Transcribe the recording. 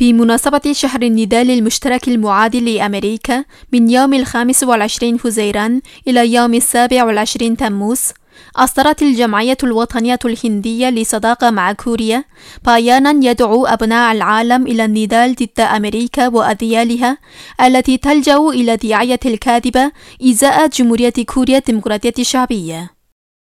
في مناسبة شهر النضال المشترك المعادل لأمريكا من يوم 25 حزيران إلى يوم 27 تموز، أصدرت الجمعية الوطنية الهندية للصداقة مع كوريا بيانا يدعو أبناء العالم إلى النضال ضد أمريكا وأذيالها التي تلجأ إلى الدعاية الكاذبة إزاء جمهورية كوريا الديمقراطية الشعبية.